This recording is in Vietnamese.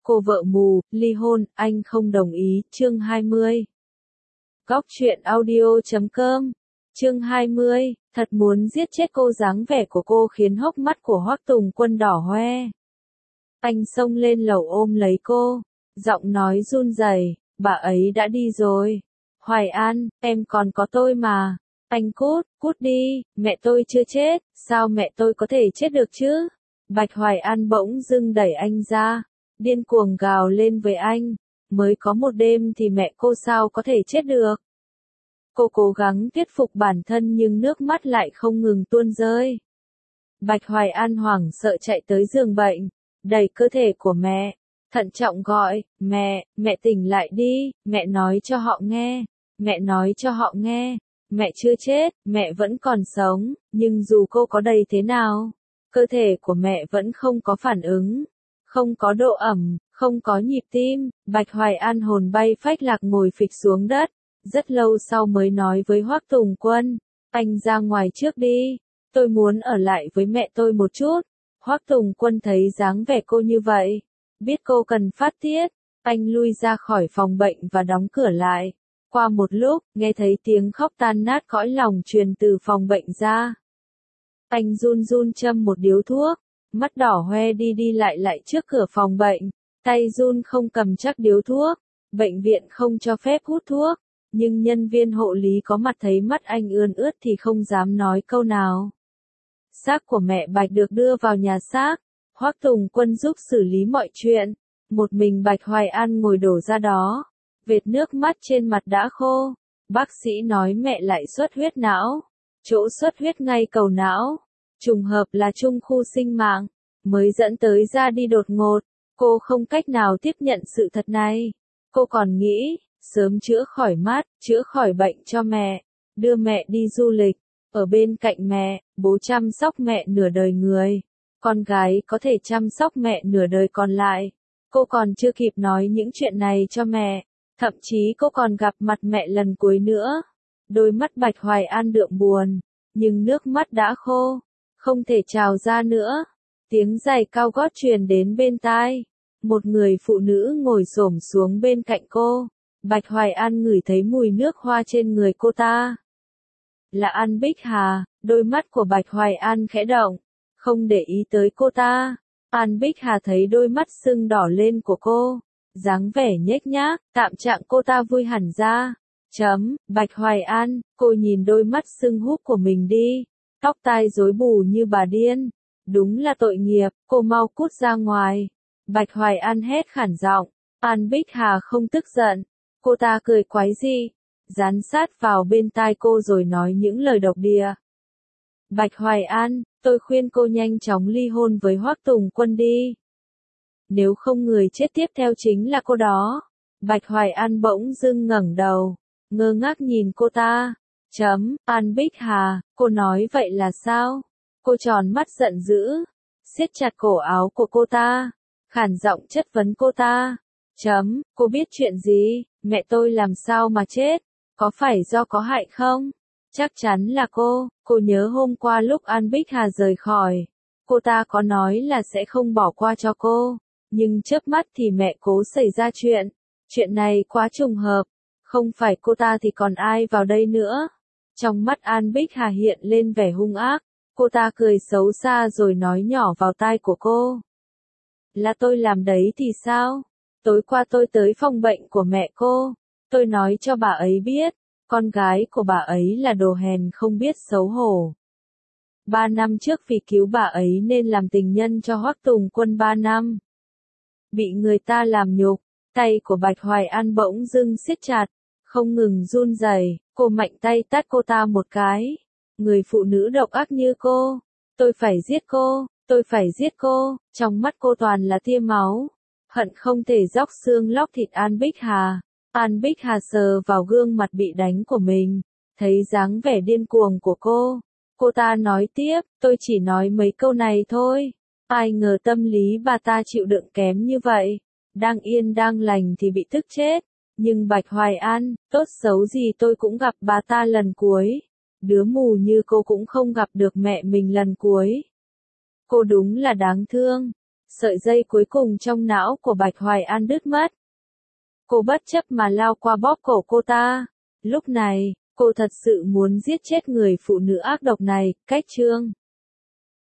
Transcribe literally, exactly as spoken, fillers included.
Cô vợ mù, ly hôn, anh không đồng ý, chương hai mươi. Góc truyện audio chấm com, chương hai mươi, thật muốn giết chết cô, dáng vẻ của cô khiến hốc mắt của Hoắc Tùng Quân đỏ hoe. Anh xông lên lầu ôm lấy cô, giọng nói run rẩy, bà ấy đã đi rồi. Hoài An, em còn có tôi mà. Anh cút, cút đi, mẹ tôi chưa chết, sao mẹ tôi có thể chết được chứ? Bạch Hoài An bỗng dưng đẩy anh ra, điên cuồng gào lên với anh, mới có một đêm thì mẹ cô sao có thể chết được. Cô cố gắng thuyết phục bản thân nhưng nước mắt lại không ngừng tuôn rơi. Bạch Hoài An hoảng sợ chạy tới giường bệnh, đẩy cơ thể của mẹ, thận trọng gọi, mẹ, mẹ tỉnh lại đi, mẹ nói cho họ nghe, mẹ nói cho họ nghe, mẹ chưa chết, mẹ vẫn còn sống, nhưng dù cô có đầy thế nào, cơ thể của mẹ vẫn không có phản ứng, không có độ ẩm, không có nhịp tim. Bạch Hoài An hồn bay phách lạc ngồi phịch xuống đất, rất lâu sau mới nói với Hoắc Tùng Quân, anh ra ngoài trước đi, tôi muốn ở lại với mẹ tôi một chút. Hoắc Tùng Quân thấy dáng vẻ cô như vậy, biết cô cần phát tiết, anh lui ra khỏi phòng bệnh và đóng cửa lại. Qua một lúc, nghe thấy tiếng khóc tan nát cõi lòng truyền từ phòng bệnh ra. Anh run run châm một điếu thuốc, mắt đỏ hoe đi đi lại lại trước cửa phòng bệnh, tay run không cầm chắc điếu thuốc. Bệnh viện không cho phép hút thuốc, nhưng nhân viên hộ lý có mặt thấy mắt anh ươn ướt thì không dám nói câu nào. Xác của mẹ Bạch được đưa vào nhà xác, Hoắc Tùng Quân giúp xử lý mọi chuyện, một mình Bạch Hoài An ngồi đổ ra đó, vệt nước mắt trên mặt đã khô. Bác sĩ nói mẹ lại xuất huyết não, chỗ xuất huyết ngay cầu não, trùng hợp là chung khu sinh mạng, mới dẫn tới ra đi đột ngột. Cô không cách nào tiếp nhận sự thật này. Cô còn nghĩ, sớm chữa khỏi mắt, chữa khỏi bệnh cho mẹ, đưa mẹ đi du lịch, ở bên cạnh mẹ, bố chăm sóc mẹ nửa đời người, con gái có thể chăm sóc mẹ nửa đời còn lại. Cô còn chưa kịp nói những chuyện này cho mẹ, thậm chí cô còn gặp mặt mẹ lần cuối nữa. Đôi mắt Bạch Hoài An đượm buồn, nhưng nước mắt đã khô, không thể trào ra nữa. Tiếng giày cao gót truyền đến bên tai. Một người phụ nữ ngồi xổm xuống bên cạnh cô. Bạch Hoài An ngửi thấy mùi nước hoa trên người cô ta. Là An Bích Hà. Đôi mắt của Bạch Hoài An khẽ động, không để ý tới cô ta. An Bích Hà thấy đôi mắt sưng đỏ lên của cô, dáng vẻ nhếch nhác, tạm trạng cô ta vui hẳn ra. Chấm, Bạch Hoài An, cô nhìn đôi mắt sưng húp của mình đi, tóc tai rối bù như bà điên. Đúng là tội nghiệp, cô mau cút ra ngoài. Bạch Hoài An hét khản giọng. An Bích Hà không tức giận, cô ta cười quái dị, dán sát vào bên tai cô rồi nói những lời độc địa. Bạch Hoài An, tôi khuyên cô nhanh chóng ly hôn với Hoắc Tùng Quân đi. Nếu không người chết tiếp theo chính là cô đó. Bạch Hoài An bỗng dưng ngẩng đầu, ngơ ngác nhìn cô ta. Chấm, An Bích Hà, cô nói vậy là sao? Cô tròn mắt giận dữ, siết chặt cổ áo của cô ta, khản giọng chất vấn cô ta. Chấm, cô biết chuyện gì? Mẹ tôi làm sao mà chết? Có phải do có hại không? Chắc chắn là cô. Cô nhớ hôm qua lúc An Bích Hà rời khỏi, cô ta có nói là sẽ không bỏ qua cho cô, nhưng chớp mắt thì mẹ cố xảy ra chuyện. Chuyện này quá trùng hợp, không phải cô ta thì còn ai vào đây nữa? Trong mắt An Bích Hà hiện lên vẻ hung ác, cô ta cười xấu xa rồi nói nhỏ vào tai của cô. Là tôi làm đấy thì sao? Tối qua tôi tới phòng bệnh của mẹ cô, tôi nói cho bà ấy biết, con gái của bà ấy là đồ hèn không biết xấu hổ. Ba năm trước vì cứu bà ấy nên làm tình nhân cho Hoắc Tùng Quân ba năm. Bị người ta làm nhục, tay của Bạch Hoài An bỗng dưng siết chặt, không ngừng run rẩy. Cô mạnh tay tát cô ta một cái. Người phụ nữ độc ác như cô, tôi phải giết cô, tôi phải giết cô. Trong mắt cô toàn là tia máu, hận không thể róc xương lóc thịt An Bích Hà. An Bích Hà sờ vào gương mặt bị đánh của mình, thấy dáng vẻ điên cuồng của cô. Cô ta nói tiếp, tôi chỉ nói mấy câu này thôi. Ai ngờ tâm lý bà ta chịu đựng kém như vậy. Đang yên đang lành thì bị tức chết. Nhưng Bạch Hoài An, tốt xấu gì tôi cũng gặp bà ta lần cuối. Đứa mù như cô cũng không gặp được mẹ mình lần cuối. Cô đúng là đáng thương. Sợi dây cuối cùng trong não của Bạch Hoài An đứt mất. Cô bất chấp mà lao qua bóp cổ cô ta. Lúc này, cô thật sự muốn giết chết người phụ nữ ác độc này, cách chương.